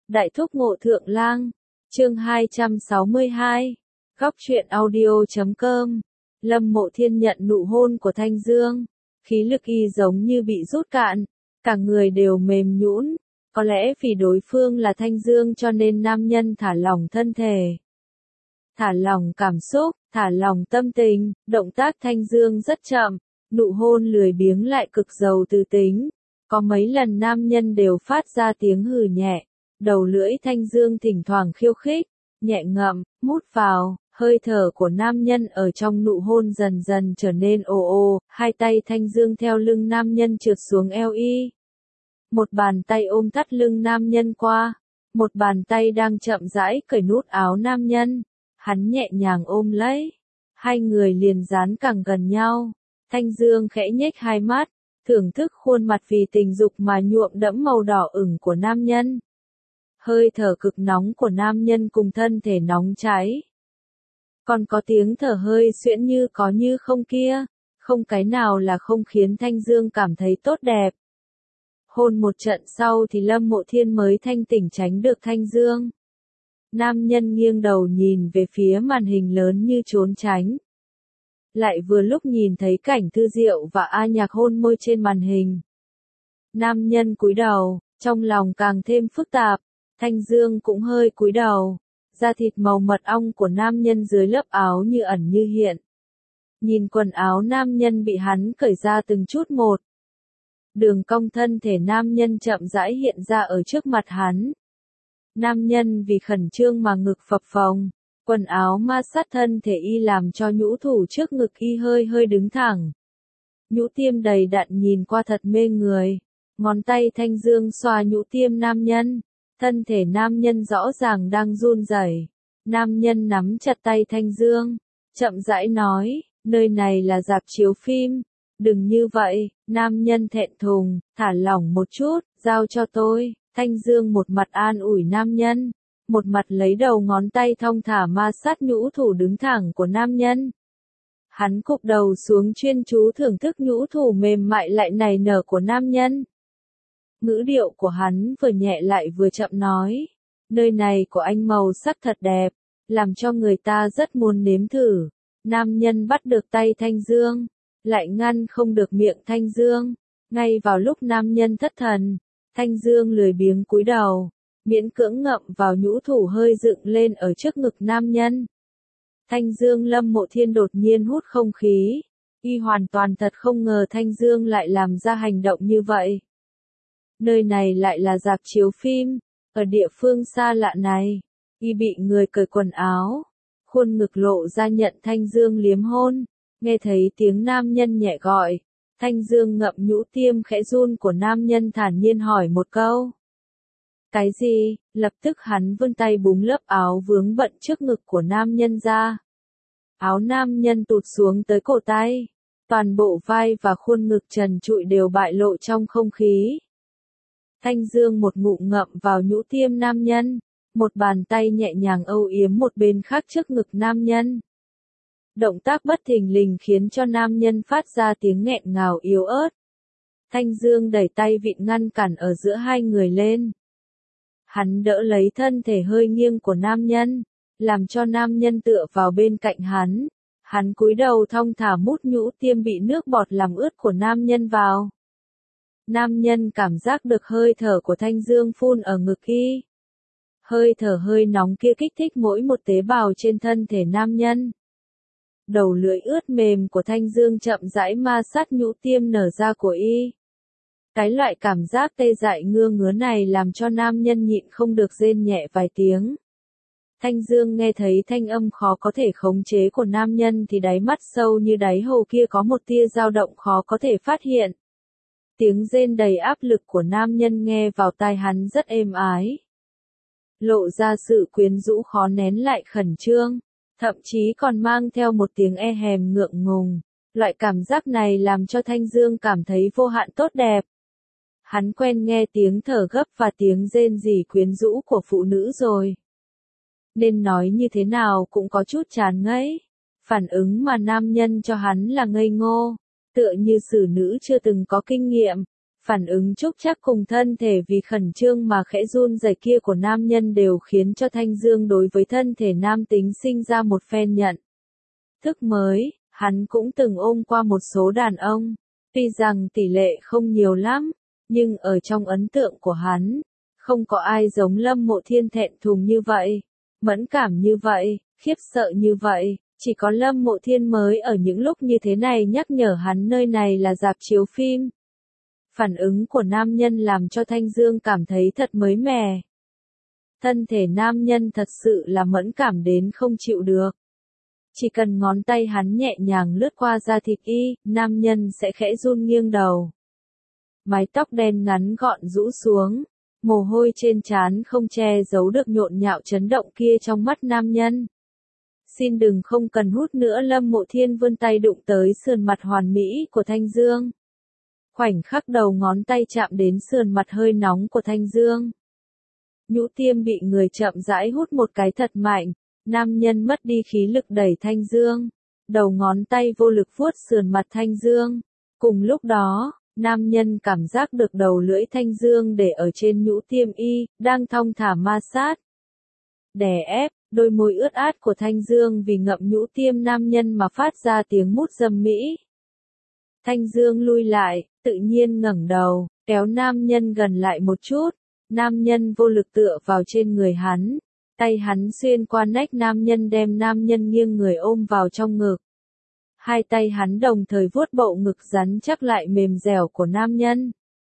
Đại thúc ngộ thượng lang, chương 262, góc truyện audio.com. Lâm Mộ Thiên nhận nụ hôn của Thanh Dương, khí lực y giống như bị rút cạn, cả người đều mềm nhũn. Có lẽ vì đối phương là Thanh Dương cho nên nam nhân thả lỏng thân thể, thả lỏng cảm xúc, thả lỏng tâm tình, động tác Thanh Dương rất chậm, nụ hôn lười biếng lại cực giàu từ tính. Có mấy lần nam nhân đều phát ra tiếng hừ nhẹ, đầu lưỡi Thanh Dương thỉnh thoảng khiêu khích, nhẹ ngậm, mút vào, hơi thở của nam nhân ở trong nụ hôn dần dần trở nên ồ ồ, hai tay Thanh Dương theo lưng nam nhân trượt xuống eo y. Một bàn tay ôm thắt lưng nam nhân qua, một bàn tay đang chậm rãi cởi nút áo nam nhân, hắn nhẹ nhàng ôm lấy, hai người liền dán càng gần nhau. Thanh Dương khẽ nhếch hai mắt, thưởng thức khuôn mặt vì tình dục mà nhuộm đẫm màu đỏ ửng của nam nhân. Hơi thở cực nóng của nam nhân cùng thân thể nóng cháy. Còn có tiếng thở hơi xuyễn như có như không kia, không cái nào là không khiến Thanh Dương cảm thấy tốt đẹp. Hôn một trận sau thì Lâm Mộ Thiên mới thanh tỉnh tránh được Thanh Dương. Nam nhân nghiêng đầu nhìn về phía màn hình lớn như trốn tránh. Lại vừa lúc nhìn thấy cảnh Thư Diệu và A Nhạc hôn môi trên màn hình. Nam nhân cúi đầu, trong lòng càng thêm phức tạp, Thanh Dương cũng hơi cúi đầu, da thịt màu mật ong của nam nhân dưới lớp áo như ẩn như hiện. Nhìn quần áo nam nhân bị hắn cởi ra từng chút một. Đường cong thân thể nam nhân chậm rãi hiện ra ở trước mặt hắn. Nam nhân vì khẩn trương mà ngực phập phồng. Quần áo ma sát thân thể y làm cho nhũ thủ trước ngực y hơi hơi đứng thẳng. Nhũ tiêm đầy đặn nhìn qua thật mê người. Ngón tay Thanh Dương xoa nhũ tiêm nam nhân. Thân thể nam nhân rõ ràng đang run rẩy. Nam nhân nắm chặt tay Thanh Dương, chậm rãi nói, nơi này là rạp chiếu phim. Đừng như vậy, nam nhân thẹn thùng, thả lỏng một chút, giao cho tôi. Thanh Dương một mặt an ủi nam nhân. Một mặt lấy đầu ngón tay thong thả ma sát nhũ thủ đứng thẳng của nam nhân. Hắn cụp đầu xuống chuyên chú thưởng thức nhũ thủ mềm mại lại nảy nở của nam nhân. Ngữ điệu của hắn vừa nhẹ lại vừa chậm nói. Nơi này của anh màu sắc thật đẹp, làm cho người ta rất muốn nếm thử. Nam nhân bắt được tay Thanh Dương, lại ngăn không được miệng Thanh Dương. Ngay vào lúc nam nhân thất thần, Thanh Dương lười biếng cúi đầu. Miễn cưỡng ngậm vào nhũ thủ hơi dựng lên ở trước ngực nam nhân. Thanh Dương Lâm Mộ Thiên đột nhiên hút không khí. Y hoàn toàn thật không ngờ Thanh Dương lại làm ra hành động như vậy. Nơi này lại là rạp chiếu phim. Ở địa phương xa lạ này, y bị người cởi quần áo. Khuôn ngực lộ ra nhận Thanh Dương liếm hôn. Nghe thấy tiếng nam nhân nhẹ gọi. Thanh Dương ngậm nhũ tiêm khẽ run của nam nhân thản nhiên hỏi một câu. Cái gì? Lập tức hắn vươn tay búng lớp áo vướng bận trước ngực của nam nhân ra. Áo nam nhân tụt xuống tới cổ tay. Toàn bộ vai và khuôn ngực trần trụi đều bại lộ trong không khí. Thanh Dương một ngụm ngậm vào nhũ tiêm nam nhân. Một bàn tay nhẹ nhàng âu yếm một bên khác trước ngực nam nhân. Động tác bất thình lình khiến cho nam nhân phát ra tiếng nghẹn ngào yếu ớt. Thanh Dương đẩy tay vịn ngăn cản ở giữa hai người lên. Hắn đỡ lấy thân thể hơi nghiêng của nam nhân, làm cho nam nhân tựa vào bên cạnh hắn. Hắn cúi đầu thong thả mút nhũ tiêm bị nước bọt làm ướt của nam nhân vào. Nam nhân cảm giác được hơi thở của Thanh Dương phun ở ngực y. Hơi thở hơi nóng kia kích thích mỗi một tế bào trên thân thể nam nhân. Đầu lưỡi ướt mềm của Thanh Dương chậm rãi ma sát nhũ tiêm nở ra của y. Cái loại cảm giác tê dại ngứa này làm cho nam nhân nhịn không được rên nhẹ vài tiếng. Thanh Dương nghe thấy thanh âm khó có thể khống chế của nam nhân thì đáy mắt sâu như đáy hồ kia có một tia dao động khó có thể phát hiện. Tiếng rên đầy áp lực của nam nhân nghe vào tai hắn rất êm ái. Lộ ra sự quyến rũ khó nén lại khẩn trương, thậm chí còn mang theo một tiếng e hèm ngượng ngùng. Loại cảm giác này làm cho Thanh Dương cảm thấy vô hạn tốt đẹp. Hắn quen nghe tiếng thở gấp và tiếng rên rỉ quyến rũ của phụ nữ rồi. Nên nói như thế nào cũng có chút chán ngấy. Phản ứng mà nam nhân cho hắn là ngây ngô, tựa như xử nữ chưa từng có kinh nghiệm. Phản ứng trúc chắc cùng thân thể vì khẩn trương mà khẽ run rẩy kia của nam nhân đều khiến cho Thanh Dương đối với thân thể nam tính sinh ra một phen nhận thức mới. Hắn cũng từng ôm qua một số đàn ông, tuy rằng tỷ lệ không nhiều lắm, nhưng ở trong ấn tượng của hắn, không có ai giống Lâm Mộ Thiên thẹn thùng như vậy, mẫn cảm như vậy, khiếp sợ như vậy, chỉ có Lâm Mộ Thiên mới ở những lúc như thế này nhắc nhở hắn nơi này là rạp chiếu phim. Phản ứng của nam nhân làm cho Thanh Dương cảm thấy thật mới mẻ. Thân thể nam nhân thật sự là mẫn cảm đến không chịu được. Chỉ cần ngón tay hắn nhẹ nhàng lướt qua da thịt y, nam nhân sẽ khẽ run nghiêng đầu. Mái tóc đen ngắn gọn rũ xuống, mồ hôi trên trán không che giấu được nhộn nhạo chấn động kia trong mắt nam nhân. Xin đừng không cần hút nữa, Lâm Mộ Thiên vươn tay đụng tới sườn mặt hoàn mỹ của Thanh Dương. Khoảnh khắc đầu ngón tay chạm đến sườn mặt hơi nóng của Thanh Dương. Nhũ tiêm bị người chậm rãi hút một cái thật mạnh, nam nhân mất đi khí lực đẩy Thanh Dương. Đầu ngón tay vô lực vuốt sườn mặt Thanh Dương. Cùng lúc đó, nam nhân cảm giác được đầu lưỡi Thanh Dương để ở trên nhũ tiêm y, đang thong thả ma sát. Đè ép, đôi môi ướt át của Thanh Dương vì ngậm nhũ tiêm nam nhân mà phát ra tiếng mút dâm mỹ. Thanh Dương lui lại, tự nhiên ngẩng đầu, kéo nam nhân gần lại một chút. Nam nhân vô lực tựa vào trên người hắn. Tay hắn xuyên qua nách nam nhân đem nam nhân nghiêng người ôm vào trong ngực. Hai tay hắn đồng thời vuốt bộ ngực rắn chắc lại mềm dẻo của nam nhân.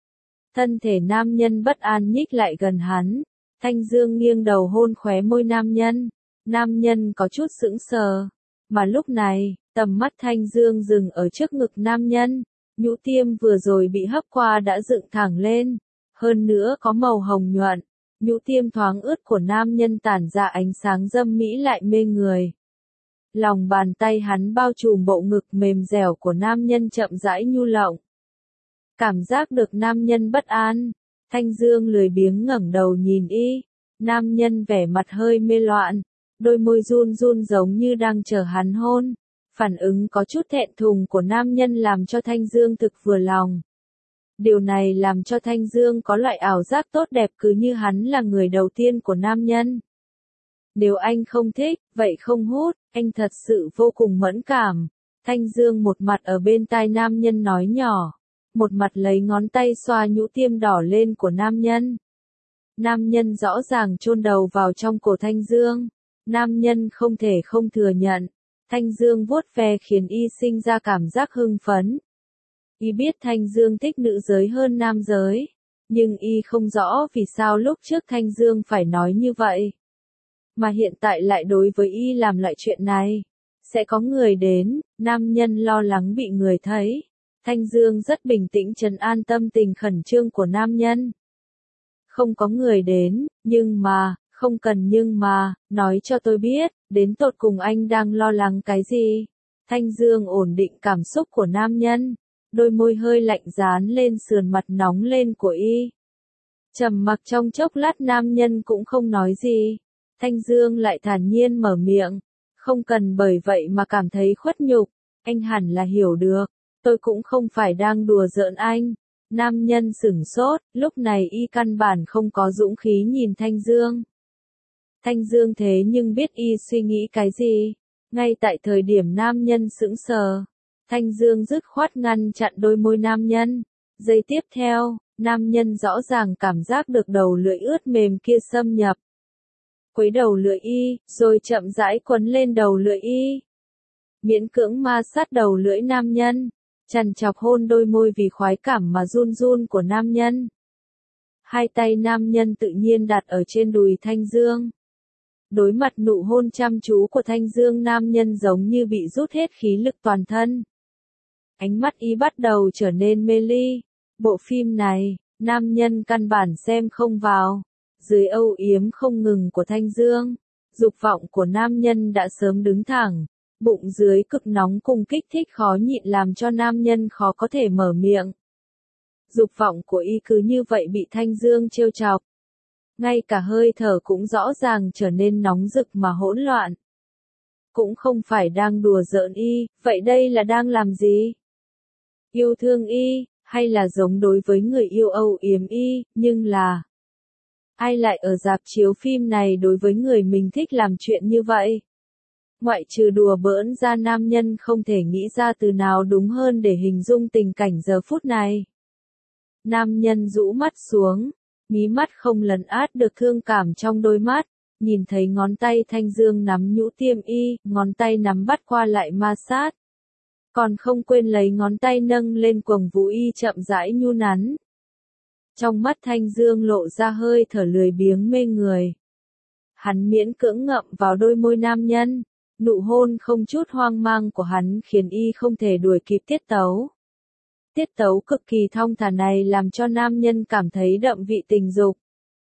Thân thể nam nhân bất an nhích lại gần hắn. Thanh Dương nghiêng đầu hôn khóe môi nam nhân. Nam nhân có chút sững sờ. Mà lúc này, tầm mắt Thanh Dương dừng ở trước ngực nam nhân. Nhũ tiêm vừa rồi bị hấp qua đã dựng thẳng lên. Hơn nữa có màu hồng nhuận. Nhũ tiêm thoáng ướt của nam nhân tản ra ánh sáng dâm mỹ lại mê người. Lòng bàn tay hắn bao trùm bộ ngực mềm dẻo của nam nhân chậm rãi nhu lộng. Cảm giác được nam nhân bất an. Thanh Dương lười biếng ngẩng đầu nhìn y. Nam nhân vẻ mặt hơi mê loạn. Đôi môi run run giống như đang chờ hắn hôn. Phản ứng có chút thẹn thùng của nam nhân làm cho Thanh Dương thực vừa lòng. Điều này làm cho Thanh Dương có loại ảo giác tốt đẹp cứ như hắn là người đầu tiên của nam nhân. Nếu anh không thích, vậy không hút, anh thật sự vô cùng mẫn cảm. Thanh Dương một mặt ở bên tai nam nhân nói nhỏ, một mặt lấy ngón tay xoa nhũ tiêm đỏ lên của nam nhân. Nam nhân rõ ràng chôn đầu vào trong cổ Thanh Dương. Nam nhân không thể không thừa nhận. Thanh Dương vuốt ve khiến y sinh ra cảm giác hưng phấn. Y biết Thanh Dương thích nữ giới hơn nam giới, nhưng y không rõ vì sao lúc trước Thanh Dương phải nói như vậy. Mà hiện tại lại đối với y làm lại chuyện này. Sẽ có người đến, nam nhân lo lắng bị người thấy. Thanh Dương rất bình tĩnh trấn an tâm tình khẩn trương của nam nhân. Không có người đến, nhưng mà, không cần nhưng mà, nói cho tôi biết, đến tột cùng anh đang lo lắng cái gì. Thanh Dương ổn định cảm xúc của nam nhân. Đôi môi hơi lạnh dán lên sườn mặt nóng lên của y. Trầm mặc trong chốc lát nam nhân cũng không nói gì. Thanh Dương lại thản nhiên mở miệng. Không cần bởi vậy mà cảm thấy khuất nhục. Anh hẳn là hiểu được. Tôi cũng không phải đang đùa giỡn anh. Nam nhân sửng sốt, lúc này y căn bản không có dũng khí nhìn Thanh Dương. Thanh Dương thế nhưng biết y suy nghĩ cái gì. Ngay tại thời điểm nam nhân sững sờ. Thanh Dương dứt khoát ngăn chặn đôi môi nam nhân. Giây tiếp theo, nam nhân rõ ràng cảm giác được đầu lưỡi ướt mềm kia xâm nhập. Quấy đầu lưỡi y, rồi chậm rãi quấn lên đầu lưỡi y. Miễn cưỡng ma sát đầu lưỡi nam nhân. Chằn chọc hôn đôi môi vì khoái cảm mà run run của nam nhân. Hai tay nam nhân tự nhiên đặt ở trên đùi Thanh Dương. Đối mặt nụ hôn chăm chú của Thanh Dương, nam nhân giống như bị rút hết khí lực toàn thân. Ánh mắt y bắt đầu trở nên mê ly. Bộ phim này, nam nhân căn bản xem không vào. Dưới âu yếm không ngừng của Thanh Dương, dục vọng của nam nhân đã sớm đứng thẳng. Bụng dưới cực nóng cùng kích thích khó nhịn làm cho nam nhân khó có thể mở miệng. Dục vọng của y cứ như vậy bị Thanh Dương trêu chọc. Ngay cả hơi thở cũng rõ ràng trở nên nóng rực mà hỗn loạn. Cũng không phải đang đùa giỡn y, vậy đây là đang làm gì? Yêu thương y, Hay là giống đối với người yêu âu yếm y, nhưng là ai lại ở rạp chiếu phim này đối với người mình thích làm chuyện như vậy? Ngoại trừ đùa bỡn ra, nam nhân không thể nghĩ ra từ nào đúng hơn để hình dung tình cảnh giờ phút này. Nam nhân rũ mắt xuống, mí mắt không lấn át được thương cảm trong đôi mắt, nhìn thấy ngón tay Thanh Dương nắm nhũ tiêm y, ngón tay nắm bắt qua lại ma sát. Còn không quên lấy ngón tay nâng lên quầng vũ y chậm rãi nhu nắn. Trong mắt Thanh Dương lộ ra hơi thở lười biếng mê người. Hắn miễn cưỡng ngậm vào đôi môi nam nhân, nụ hôn không chút hoang mang của hắn khiến y không thể đuổi kịp tiết tấu. Tiết tấu cực kỳ thong thả này làm cho nam nhân cảm thấy đậm vị tình dục.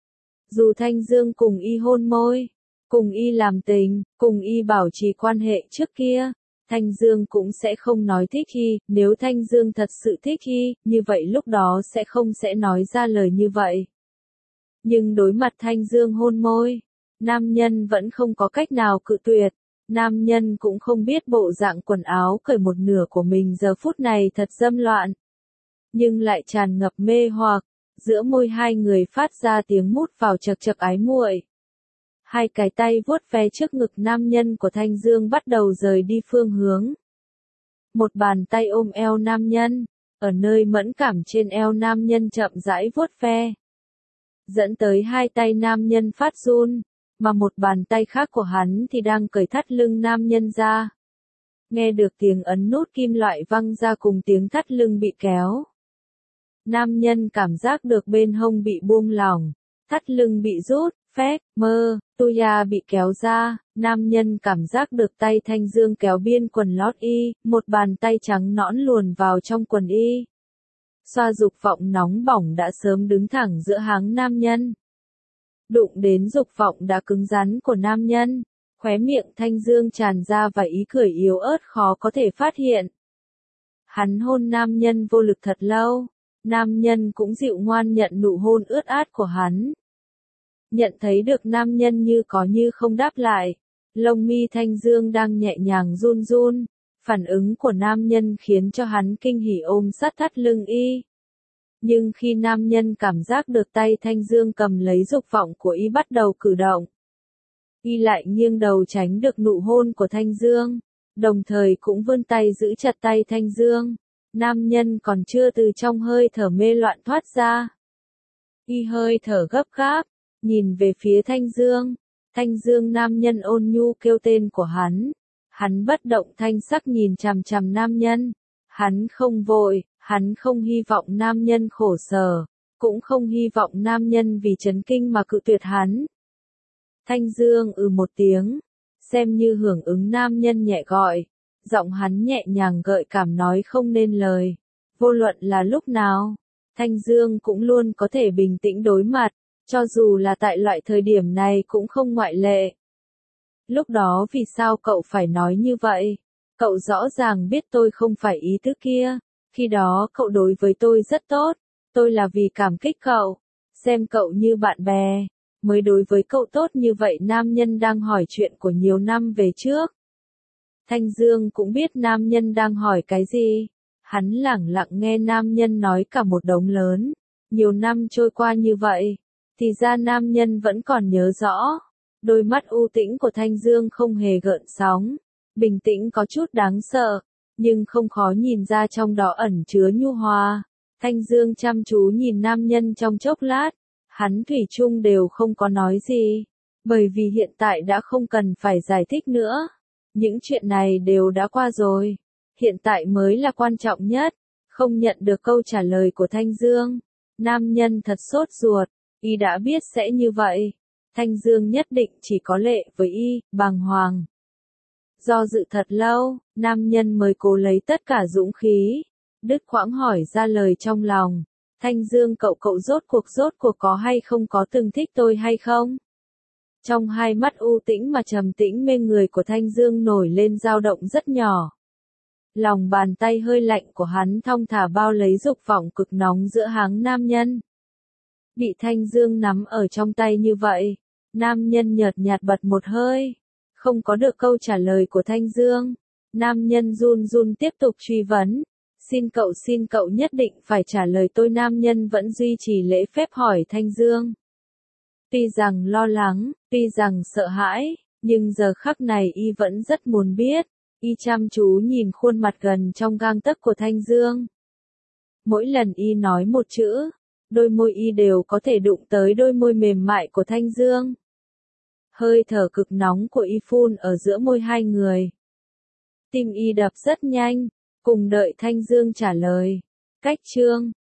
Dù Thanh Dương cùng y hôn môi, cùng y làm tình, cùng y bảo trì quan hệ trước kia, Thanh Dương cũng sẽ không nói thích y, nếu Thanh Dương thật sự thích y, như vậy lúc đó sẽ nói ra lời như vậy. Nhưng đối mặt Thanh Dương hôn môi, nam nhân vẫn không có cách nào cự tuyệt, nam nhân cũng không biết bộ dạng quần áo cởi một nửa của mình giờ phút này thật dâm loạn, nhưng lại tràn ngập mê hoặc, giữa môi hai người phát ra tiếng mút vào chật chật ái muội. Hai cái tay vuốt ve trước ngực nam nhân của Thanh Dương bắt đầu rời đi phương hướng. Một bàn tay ôm eo nam nhân, ở nơi mẫn cảm trên eo nam nhân chậm rãi vuốt ve. Dẫn tới hai tay nam nhân phát run, mà một bàn tay khác của hắn thì đang cởi thắt lưng nam nhân ra. Nghe được tiếng ấn nút kim loại vang ra cùng tiếng thắt lưng bị kéo. Nam nhân cảm giác được bên hông bị buông lỏng, thắt lưng bị rút, phét, tuya bị kéo ra, nam nhân cảm giác được tay Thanh Dương kéo biên quần lót y, một bàn tay trắng nõn luồn vào trong quần y. Xoa dục vọng nóng bỏng đã sớm đứng thẳng giữa háng nam nhân. Đụng đến dục vọng đã cứng rắn của nam nhân, khóe miệng Thanh Dương tràn ra và ý cười yếu ớt khó có thể phát hiện. Hắn hôn nam nhân vô lực thật lâu, nam nhân cũng dịu ngoan nhận nụ hôn ướt át của hắn. Nhận thấy được nam nhân như có như không đáp lại, lông mi Thanh Dương đang nhẹ nhàng run run, phản ứng của nam nhân khiến cho hắn kinh hỉ ôm sát thắt lưng y. Nhưng khi nam nhân cảm giác được tay Thanh Dương cầm lấy dục vọng của y bắt đầu cử động, y lại nghiêng đầu tránh được nụ hôn của Thanh Dương, đồng thời cũng vươn tay giữ chặt tay Thanh Dương. Nam nhân còn chưa từ trong hơi thở mê loạn thoát ra. Y hơi thở gấp gáp, nhìn về phía Thanh Dương. Thanh Dương nam nhân ôn nhu kêu tên của hắn. Hắn bất động thanh sắc nhìn chằm chằm nam nhân. Hắn không vội, hắn không hy vọng nam nhân khổ sở, cũng không hy vọng nam nhân vì chấn kinh mà cự tuyệt hắn. Thanh Dương một tiếng, xem như hưởng ứng nam nhân nhẹ gọi. Giọng hắn nhẹ nhàng gợi cảm nói không nên lời. Vô luận là lúc nào, Thanh Dương cũng luôn có thể bình tĩnh đối mặt, cho dù là tại loại thời điểm này cũng không ngoại lệ. Lúc đó vì sao cậu phải nói như vậy? Cậu rõ ràng biết tôi không phải ý tứ kia. Khi đó cậu đối với tôi rất tốt. Tôi là vì cảm kích cậu. Xem cậu như bạn bè. Mới đối với cậu tốt như vậy. Nam nhân đang hỏi chuyện của nhiều năm về trước. Thanh Dương cũng biết nam nhân đang hỏi cái gì. Hắn lẳng lặng nghe nam nhân nói cả một đống lớn. Nhiều năm trôi qua như vậy, thì ra nam nhân vẫn còn nhớ rõ. Đôi mắt u tĩnh của Thanh Dương không hề gợn sóng, bình tĩnh có chút đáng sợ, nhưng không khó nhìn ra trong đó ẩn chứa nhu hòa. Thanh Dương chăm chú nhìn nam nhân trong chốc lát, hắn thủy chung đều không có nói gì, bởi vì hiện tại đã không cần phải giải thích nữa. Những chuyện này đều đã qua rồi, hiện tại mới là quan trọng nhất. Không nhận được câu trả lời của Thanh Dương, nam nhân thật sốt ruột, y đã biết sẽ như vậy. Thanh Dương nhất định chỉ có lệ với y, bàng hoàng. Do dự thật lâu, nam nhân mới cố lấy tất cả dũng khí, đứt quãng hỏi ra lời trong lòng. Thanh Dương cậu rốt cuộc có hay không có từng thích tôi hay không? Trong hai mắt u tĩnh mà trầm tĩnh mê người của Thanh Dương nổi lên dao động rất nhỏ. Lòng bàn tay hơi lạnh của hắn thong thả bao lấy dục vọng cực nóng giữa háng nam nhân. Bị Thanh Dương nắm ở trong tay như vậy, nam nhân nhợt nhạt bật một hơi. Không có được câu trả lời của Thanh Dương, nam nhân run run tiếp tục truy vấn. Xin cậu nhất định phải trả lời tôi. Nam nhân vẫn duy trì lễ phép hỏi Thanh Dương. Tuy rằng lo lắng, tuy rằng sợ hãi, nhưng giờ khắc này y vẫn rất muốn biết. Y chăm chú nhìn khuôn mặt gần trong gang tấc của Thanh Dương. Mỗi lần y nói một chữ, đôi môi y đều có thể đụng tới đôi môi mềm mại của Thanh Dương. Hơi thở cực nóng của y phun ở giữa môi hai người. Tim y đập rất nhanh, cùng đợi Thanh Dương trả lời. Cách chương